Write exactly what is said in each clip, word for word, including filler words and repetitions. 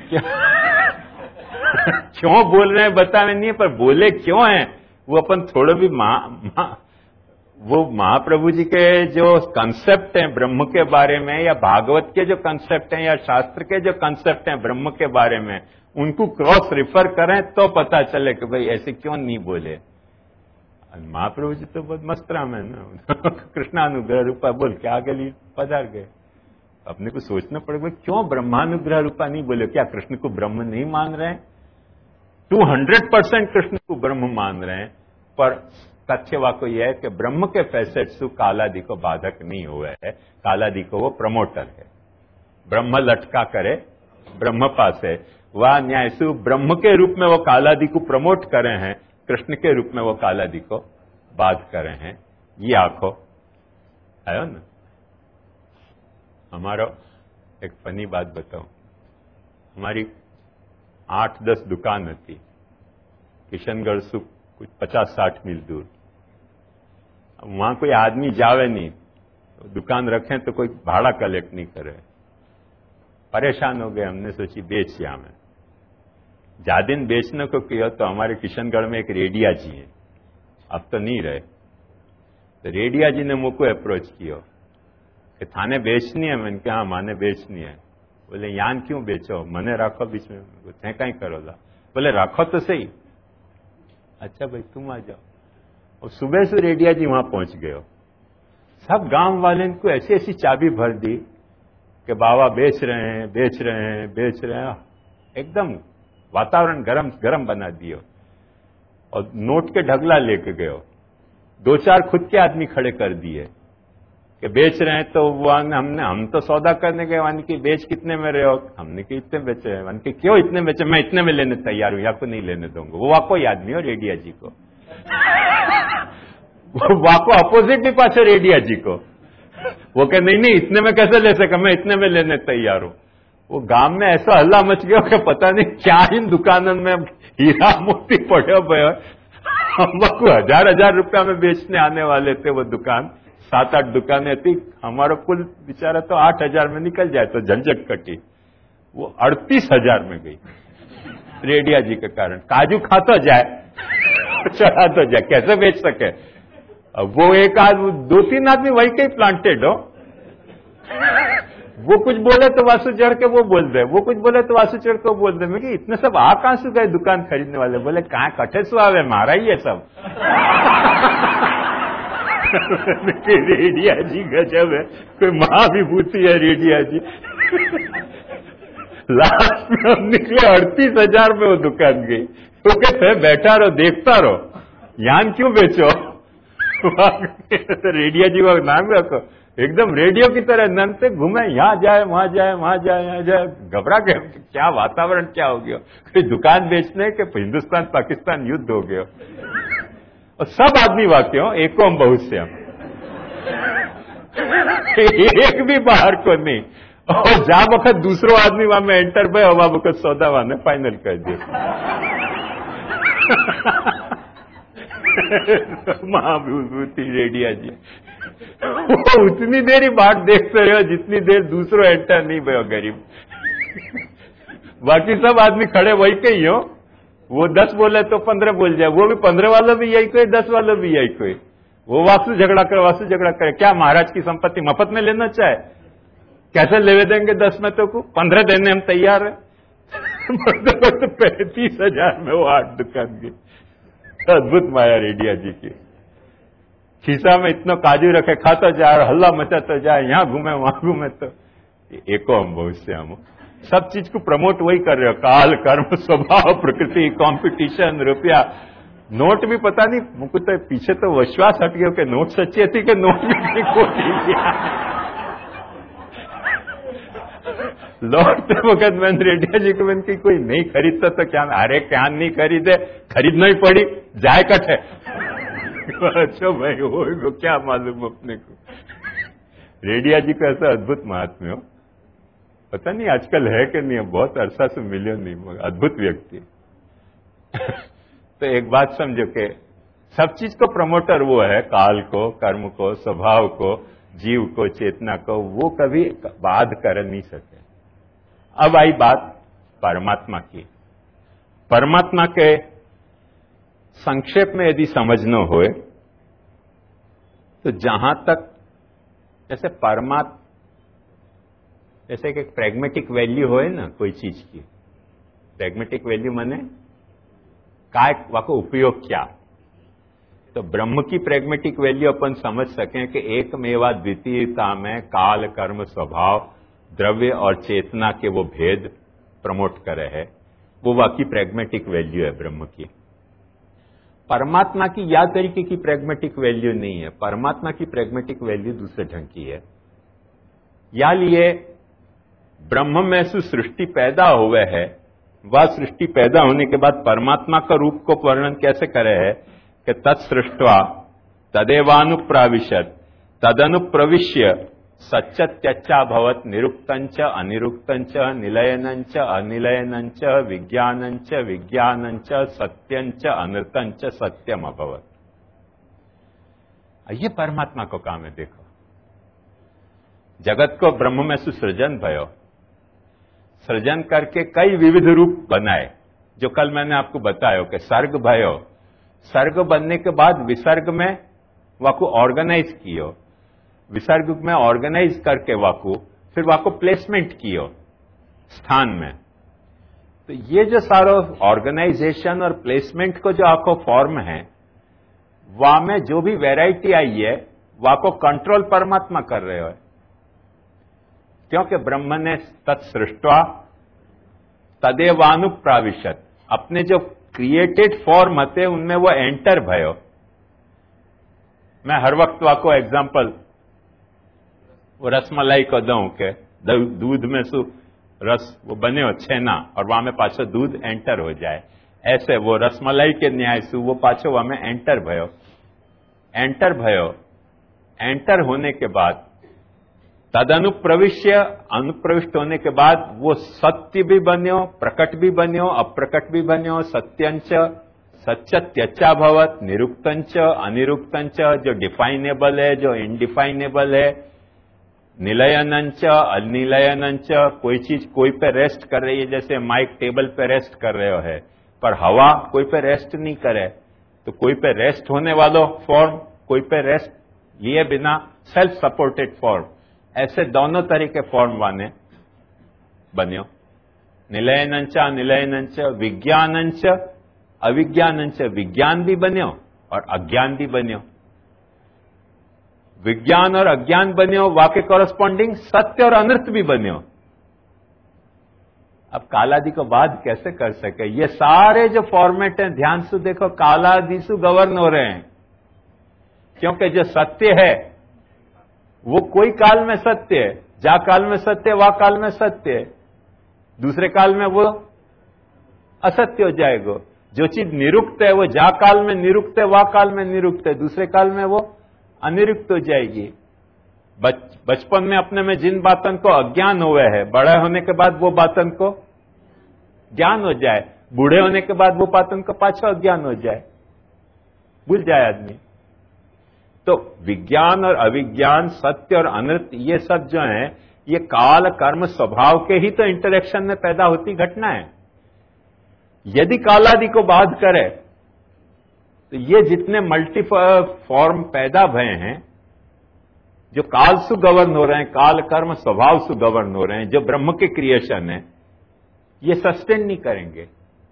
क्यों क्यों बोल रहे हैं बतावे नहीं, पर बोले क्यों हैं वो अपन थोड़ा भी मा, मा, वो महाप्रभु जी के जो कंसेप्ट हैं ब्रह्म के बारे में, या भागवत के जो कंसेप्ट हैं, या शास्त्र के जो कंसेप्ट हैं ब्रह्म के बारे में, उनको क्रॉस रिफर करें तो पता चले कि भाई ऐसे क्यों नहीं बोले। महाप्रभु जी तो बहुत मस्त राम है ना, कृष्णानुग्रह रूपा बोल के आगे लिए पधार गए। अपने को सोचना पड़ेगा क्यों ब्रह्मानुग्रह रूपा नहीं बोले। क्या कृष्ण को ब्रह्म नहीं मान रहे हैं? टू हंड्रेड परसेंट कृष्ण को ब्रह्म मान रहे हैं, पर तथ्य वाक्य यह है कि ब्रह्म के फैसेट्स कालादि को बाधक नहीं हुए है। कालादि को वो प्रमोटर है। ब्रह्म लटका करे ब्रह्म पास है, वह न्यायसु ब्रह्म के रूप में वो कालादि को प्रमोट करे हैं, कृष्ण के रूप में वो कालादि को बाध करे हैं। ये आंखो आयो ना। हमारा एक फनी बात बताऊं, हमारी आठ दस दुकान थी किशनगढ़ से कुछ पचास साठ मील दूर। वहां कोई आदमी जावे नहीं, दुकान रखें तो कोई भाड़ा कलेक्ट नहीं करे। परेशान हो गए, हमने सोची बेच या में जादिन बेचने को किया। तो हमारे किशनगढ़ में एक रेडिया जी है, अब तो नहीं रहे। तो रेडिया जी ने मुझको अप्रोच किया कि थाने बेचनी है। मैंने कहा हाँ माने बेचनी है। बोले यान क्यों बेचो, मने रखो बीच में। थे कहीं करोगा? बोले रखो तो सही। अच्छा भाई तुम आ जाओ। और सुबह से रेडिया जी वहां पहुंच गए। सब गांव वाले को ऐसी ऐसी चाबी भर दी कि बाबा बेच रहे हैं बेच रहे हैं बेच रहे हैं। एकदम वातावरण गरम गरम बना दियो। और नोट के ढगला लेके गए। दो चार खुद के आदमी खड़े कर दिए कि बेच रहे हैं। तो वो हमने हम तो सौदा करने गए, वन की बेच कितने में रहे हो? हमने कि इतने बेचे हैं। वन की क्यों इतने बेचे? मैं इतने में लेने तैयार हूं, या को नहीं लेने दूंगा। वो वाको याद नहीं हो रेडिया जी को। वो वाको अपोजिट भी पाछे रेडिया जी को। वो कहे नहीं नहीं इतने में कैसे ले सका, मैं इतने में लेने तैयार हूं। वो गांव में ऐसा हल्ला मच गया कि पता नहीं क्या इन दुकानों में हीरा मोती पड़े हुए। हमको हजार हजार रुपया में बेचने आने वाले थे। वो दुकान सात आठ दुकानें थी। हमारा कुल बेचारा तो आठ हजार में निकल जाए तो झंझट कटी। वो अड़तीस हजार में गई रेडिया जी के कारण। काजू खाता जाए चढ़ा तो जाए, कैसे बेच सके? अब वो एक आदमी दो तीन आदमी वही के प्लांटेड हो। वो कुछ बोले तो वासु चढ़ के वो बोल दे, वो कुछ बोले तो वासु चढ़ के वो बोल दे। मैं कि इतने सब आ कहां से गए दुकान खरीदने वाले? बोले कहां कठे सु आवे, मारा ही है सब। रेडिया जी गजब है, कोई महाविभूति है रेडिया जी। लास्ट में हम निकले अड़तीस हजार में वो दुकान गई। तो कहते बैठा रहो देखता रहो, यान क्यों बेचो? रेडिया जी का नाम रखो, एकदम रेडियो की तरह नन से घूमे, यहां जाए वहां जाए वहां जाए यहां जाए। घबरा गए, क्या वातावरण क्या हो गया? कोई दुकान बेचने के हिंदुस्तान पाकिस्तान युद्ध हो गया। और सब आदमी वाक्य हो, एको हम बहुत से हम एक भी बाहर को नहीं। और जा वक्त दूसरो आदमी वहां में एंटर भय, वहां वक्त सौदा वहां ने फाइनल कर दिया। महाविभूति रेडिया जी। वो उतनी देर ही बाट देखते रहो जितनी देर दूसरो एंटर नहीं भयो गरीब। बाकी सब आदमी खड़े वही के ही हो। वो दस बोले तो पंद्रह बोल जाए, वो भी पंद्रह वाला भी यही कोई, दस वाला भी यही कोई। वो वासु झगड़ा करे वासु झगड़ा करे। क्या महाराज की संपत्ति मफत में लेना चाहे? कैसे लेवे देंगे दस में तो को पंद्रह देने हम तैयार है। तो पैंतीस हजार में वो आठ दुकान की। अद्भुत माया रेडिया जी की। खीसा में इतना काजू रखे, खाता जाए, हल्ला मचाता जाए, यहां घूमे वहां घूमे। तो एको हम बहुत से हम सब चीज को प्रमोट वही कर रहे हो। काल कर्म स्वभाव प्रकृति कंपटीशन रुपया। नोट भी पता नहीं मुझको तो पीछे तो विश्वास हट गया कि नोट सच्ची थी कि नोट भी खोटी। लौटते वक्त मैंने रेडिया जी को मैंने की कोई नहीं खरीदता तो क्या? अरे क्या नहीं खरीदे, खरीदना ही पड़ी, जाए कट है। अच्छा भाई हो क्या मालूम अपने को। रेडिया जी का ऐसा अद्भुत महात्म्य हो, पता नहीं आजकल है कि नहीं, बहुत अरसा से मिले नहीं। अद्भुत व्यक्ति। तो एक बात समझो कि सब चीज को प्रमोटर वो है, काल को, कर्म को, स्वभाव को, जीव को, चेतना को, वो कभी बाध कर नहीं सके। अब आई बात परमात्मा की। परमात्मा के संक्षेप में यदि समझना हो तो जहां तक जैसे परमात्मा जैसे कि प्रैग्मेटिक वैल्यू हो ना कोई चीज की, प्रैग्मेटिक वैल्यू माने काय वाको उपयोग क्या, तो ब्रह्म की प्रैग्मेटिक वैल्यू अपन समझ सकें कि एक मेवा द्वितीयता में काल कर्म स्वभाव द्रव्य और चेतना के वो भेद प्रमोट करे है, वो वाकी प्रैग्मेटिक वैल्यू है ब्रह्म की। परमात्मा की या तरीके की प्रैग्मेटिक वैल्यू नहीं है। परमात्मा की प्रैग्मेटिक वैल्यू दूसरे ढंग की है। या लिए ब्रह्म में से सृष्टि पैदा हुए है, वह सृष्टि पैदा होने के बाद परमात्मा का रूप को वर्णन कैसे करे है कि तत्सृष्ट्वा तदेवानुप्राविशत तदनुप्रविश्य सच्चत्यच्चा भवत निरुक्तंच अनिरुक्तंच निलयनंच अनिलयनंच विज्ञानंच विज्ञानंच सत्यंच अनृतंच सत्यम अभवत। ये परमात्मा को काम है। देखो, जगत को ब्रह्म में से सृजन भयो, सृजन करके कई विविध रूप बनाए, जो कल मैंने आपको बताया कि सर्ग भयो, सर्ग बनने के बाद विसर्ग में वाको ऑर्गेनाइज कियो, विसर्ग में ऑर्गेनाइज करके वाको फिर वाको प्लेसमेंट कियो स्थान में। तो ये जो सारो ऑर्गेनाइजेशन और प्लेसमेंट को जो आपको फॉर्म है, वहां में जो भी वैरायटी आई है वाको कंट्रोल परमात्मा कर रहे हो, क्योंकि ब्रह्म ने तत्सृष्ट्वा तदेवानुप्राविशत, अपने जो क्रिएटेड फॉर्म थे उनमें वो एंटर भयो। मैं हर वक्त वाको एग्जाम्पल वो रसमलाई को दूं के दूध में सु रस वो बने हो छेना और वहां में पाछो दूध एंटर हो जाए, ऐसे वो रसमलाई के न्याय से वो पाछो वहां में एंटर भयो। एंटर भयो, एंटर होने के बाद तदनुप्रविश्य, अनुप्रविष्ट होने के बाद वो सत्य भी बन्यो, प्रकट भी बन्यो, अप्रकट भी बन्यो, सत्यंच सच्चत्यच्चा भवत, निरुक्तंच अनिरुक्तंच, जो डिफाइनेबल है जो इनडिफाइनेबल है, निलयनंच अनिलयनंच, कोई चीज कोई पे रेस्ट कर रही है, जैसे माइक टेबल पे रेस्ट कर रहे हो है, पर हवा कोई पे रेस्ट नहीं करे, तो कोई पे रेस्ट होने वालों फॉर्म, कोई पे रेस्ट लिए बिना सेल्फ सपोर्टेड फॉर्म, ऐसे दोनों तरह के फॉर्म वाने बन्यो। निलयनंच अनिलयनंच विज्ञानंच अविज्ञानंच, विज्ञान भी बन्यो और अज्ञान भी बन्यो। विज्ञान और अज्ञान बन्यो, वाके कॉरस्पॉन्डिंग सत्य और अनर्थ भी बन्यो। अब कालादि को बात कैसे कर सके? ये सारे जो फॉर्मेट हैं ध्यान से देखो, कालादि से गवर्न हो रहे हैं, क्योंकि जो सत्य है वो कोई काल में सत्य है, जा काल में सत्य वा काल में सत्य है, दूसरे काल में वो असत्य हो जाएगा। जो चीज निरुक्त है वो जा काल में निरुक्त है, वा काल में निरुक्त है, दूसरे काल में वो अनिरुक्त हो जाएगी। बच, बचपन में अपने में जिन बातन को अज्ञान हुए है, बड़े होने के बाद वो बातन को ज्ञान हो जाए, बूढ़े होने के बाद वो बातन को पाछा अज्ञान हो जाए, भूल जाए आदमी। तो विज्ञान और अविज्ञान, सत्य और अनर्थ, ये सब जो है ये काल कर्म स्वभाव के ही तो इंटरेक्शन में पैदा होती घटना है। यदि कालादि को बाध करे तो ये जितने मल्टी फॉर्म पैदा भये हैं, जो काल से गवर्न हो रहे हैं, काल कर्म स्वभाव से गवर्न हो रहे हैं, जो ब्रह्म के क्रिएशन है, ये सस्टेन नहीं करेंगे।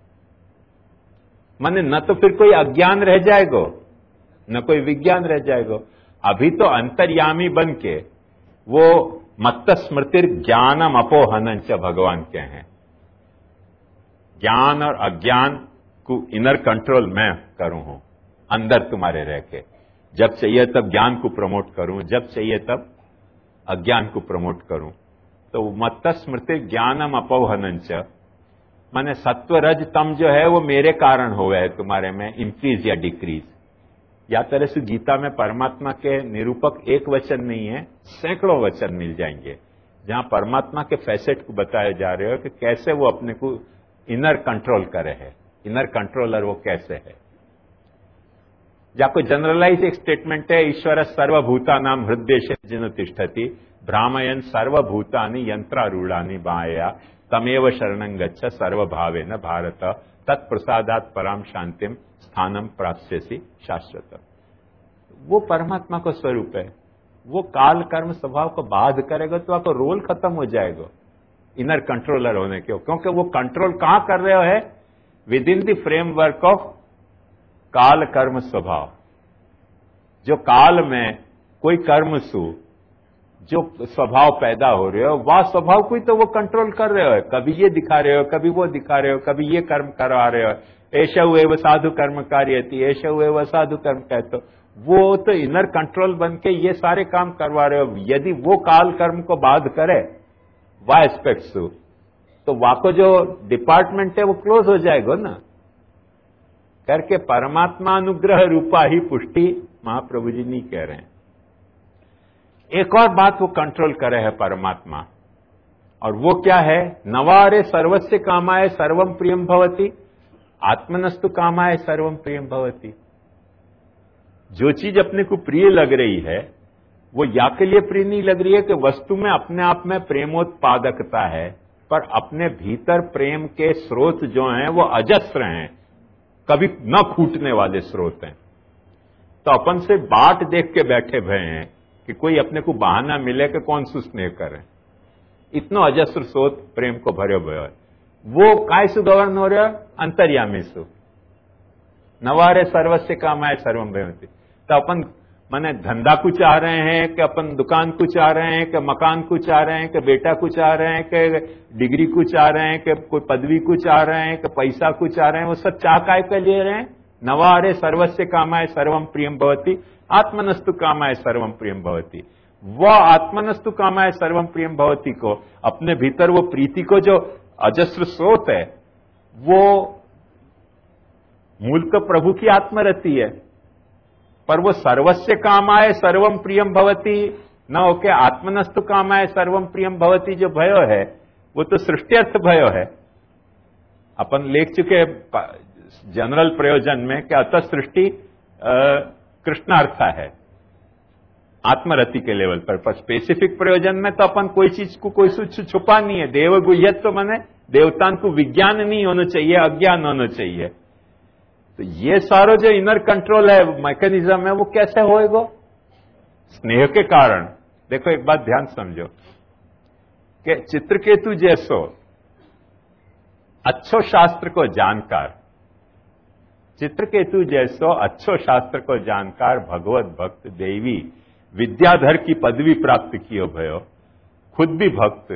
माने न तो फिर कोई अज्ञान रह जाएगा न कोई विज्ञान रह जाएगा। अभी तो अंतर्यामी बन के वो मत्त स्मृतिर ज्ञानम अपोहनंच भगवान के हैं। ज्ञान और अज्ञान को इनर कंट्रोल मैं करूं हूं, अंदर तुम्हारे रह के, जब चाहिए तब ज्ञान को प्रमोट करूं, जब चाहिए तब अज्ञान को प्रमोट करूं। तो मत्त स्मृति ज्ञानम अपोहनंच माने सत्व रज तम जो है वो मेरे कारण हुआ है तुम्हारे में इंक्रीज या डिक्रीज। या तरह से गीता में परमात्मा के निरूपक एक वचन नहीं है, सैकड़ों वचन मिल जाएंगे जहां परमात्मा के फैसेट को बताया जा रहे हो कि कैसे वो अपने को इनर कंट्रोल करे है, इनर कंट्रोलर वो कैसे है। या कोई जनरलाइज एक स्टेटमेंट है, ईश्वर सर्वभूता नाम हृदय जिन तिष्ठति भ्रामयन सर्वभूतानि यंत्रारूढ़ानि बाया। तमेव शरणं गच्छ सर्वभावेन भारत तत्प्रसादात पराम शांतिम स्थानम प्राप्स्यसि शाश्वत। वो परमात्मा का स्वरूप है। वो काल कर्म स्वभाव को बाध करेगा तो आपका रोल खत्म हो जाएगा इनर कंट्रोलर होने के, क्योंकि वो कंट्रोल कहां कर रहे हो है within the framework of काल कर्म स्वभाव। जो काल में कोई कर्म सु जो स्वभाव पैदा हो रहे हो वह स्वभाव को ही तो वो कंट्रोल कर रहे हो। कभी ये दिखा रहे हो, कभी वो दिखा रहे हो, कभी ये कर्म करवा रहे हो। ऐसा हुए वो साधु कर्म कार्यति, ऐसा हुए वो साधु कर्म कहते हो। वो तो इनर कंट्रोल बन के ये सारे काम करवा रहे हो। यदि वो काल कर्म को बाध करे वह एस्पेक्ट्स तो वहां को जो डिपार्टमेंट है वो क्लोज हो जाएगा ना। करके परमात्मा अनुग्रह रूपा ही पुष्टि महाप्रभु जी नहीं कह रहे हैं। एक और बात वो कंट्रोल करे है परमात्मा, और वो क्या है, नवारे सर्वस्य कामाय सर्वम प्रियम भवति आत्मनस्तु कामाय सर्वम प्रियम भवति। जो चीज अपने को प्रिय लग रही है वो या के लिए प्रिय नहीं लग रही है कि वस्तु में अपने आप में प्रेमोत्पादकता है, पर अपने भीतर प्रेम के स्रोत जो हैं वो अजस्र हैं, कभी न खूटने वाले स्रोत हैं। तो अपन से बाट देख के बैठे भय हैं कि कोई अपने को बहाना मिले कि कौन सु स्नेह करे। इतना अजस्र स्रोत प्रेम को भरे भय है। वो काय सु गवर्न हो रहा है, अंतर्यामी सु नवारे सर्वस्य कामाय सर्वम भवति। तो अपन माने धंधा को चाह रहे हैं कि अपन दुकान को चाह रहे हैं कि मकान को चाह रहे हैं कि बेटा को चाह रहे हैं कि डिग्री को चाह रहे हैं कि कोई पदवी को चाह रहे हैं कि पैसा को चाह रहे हैं, वो सब चाह काय के लिए रहे हैं। नवारे सर्वस्य कामाय सर्वम प्रियम भवति आत्मनस्तु कामाय सर्वम प्रियम भवति। वह आत्मनस्तु कामाय सर्वम प्रियम भवति को अपने भीतर वो प्रीति को जो अजस्र स्रोत है वो मूल तो प्रभु की आत्मरति है, पर वो सर्वस्य कामाय सर्वम प्रियम भवति न होके आत्मनस्तु कामाय सर्वम प्रियम भवति जो भयो है वो तो सृष्टियर्थ भयो है। अपन लिख चुके जनरल प्रयोजन में कि अतः सृष्टि कृष्णार्थ है आत्मरति के लेवल पर, पर स्पेसिफिक प्रयोजन में तो अपन कोई चीज को कोई छुपा नहीं है। देव गुह्यत्व तो माने देवतान को विज्ञान नहीं होना चाहिए, अज्ञान होना चाहिए। तो ये सारो जो इनर कंट्रोल है मैकेनिज्म है वो कैसे होएगा, स्नेह के कारण। देखो एक बात ध्यान समझो कि चित्रकेतु जैसो अच्छो शास्त्र को जानकार, चित्रकेतु जैसो अच्छो शास्त्र को जानकार भगवत भक्त देवी विद्याधर की पदवी प्राप्त कियो भयो, खुद भी भक्त,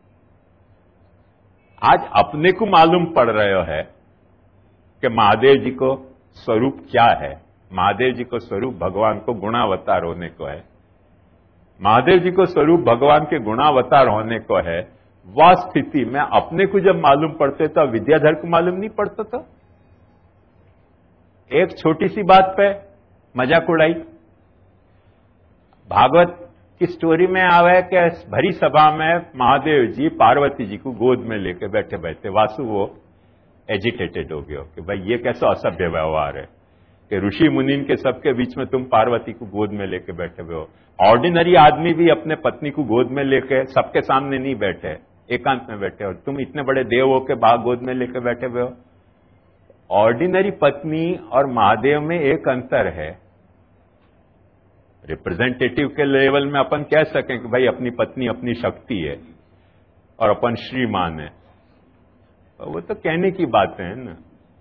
आज अपने को मालूम पड़ रहे है कि महादेव जी को स्वरूप क्या है। महादेव जी को स्वरूप भगवान को गुणावतार होने को है। महादेव जी को स्वरूप भगवान के गुणावतार होने को है। वह स्थिति में अपने को जब मालूम पड़ते तो विद्याधर को मालूम नहीं पड़ता था। एक छोटी सी बात पे मजाक उड़ाई। भागवत की स्टोरी में आवे कि भरी सभा में महादेव जी पार्वती जी को गोद में लेके बैठे बैठे वासु वो एजिटेटेड हो गया कि भाई ये कैसा असभ्य व्यवहार है कि ऋषि मुनि के सबके बीच में तुम पार्वती को गोद में लेके बैठे हुए हो। ऑर्डिनरी आदमी भी अपने पत्नी को गोद में लेके सबके सामने नहीं बैठे, एकांत में बैठे, और तुम इतने बड़े देव हो के बाग गोद में लेके बैठे हुए हो। ऑर्डिनरी पत्नी और महादेव में एक अंतर है। रिप्रेजेंटेटिव के लेवल में अपन कह सकें कि भाई अपनी पत्नी अपनी शक्ति है और अपन श्रीमान है, वो तो कहने की बातें हैं ना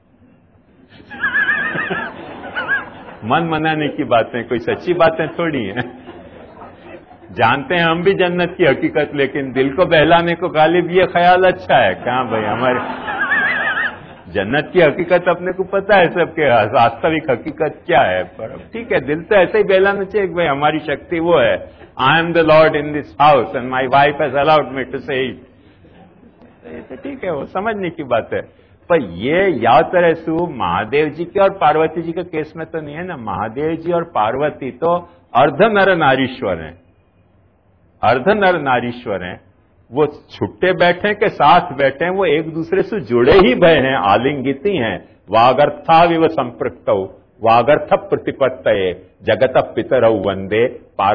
मन मनाने की बातें, कोई सच्ची बातें थोड़ी हैं। जानते हैं हम भी जन्नत की हकीकत, लेकिन दिल को बहलाने को गालिब ये ख्याल अच्छा है। कहां भाई, हमारे जन्नत की हकीकत अपने को पता है सबके, वास्तविक हकीकत क्या है, पर ठीक है दिल तो ऐसे ही बहलाना चाहिए कि भाई हमारी शक्ति वो है। I am the lord in this house and my wife has allowed me to say it. तो ठीक है, वो समझने की बात है। पर ये या तरह से महादेव जी के और पार्वती जी के केस में तो नहीं है ना। महादेव जी और पार्वती तो अर्ध नर नारीश्वर हैं, अर्ध नर नारीश्वर हैं। वो छुट्टे बैठे के साथ बैठे, वो एक दूसरे से जुड़े ही भय हैं, आलिंगित ही हैं। वागर्था विव संपृक्तौ वागर्थ प्रतिपत्तये जगत पितरौ वंदे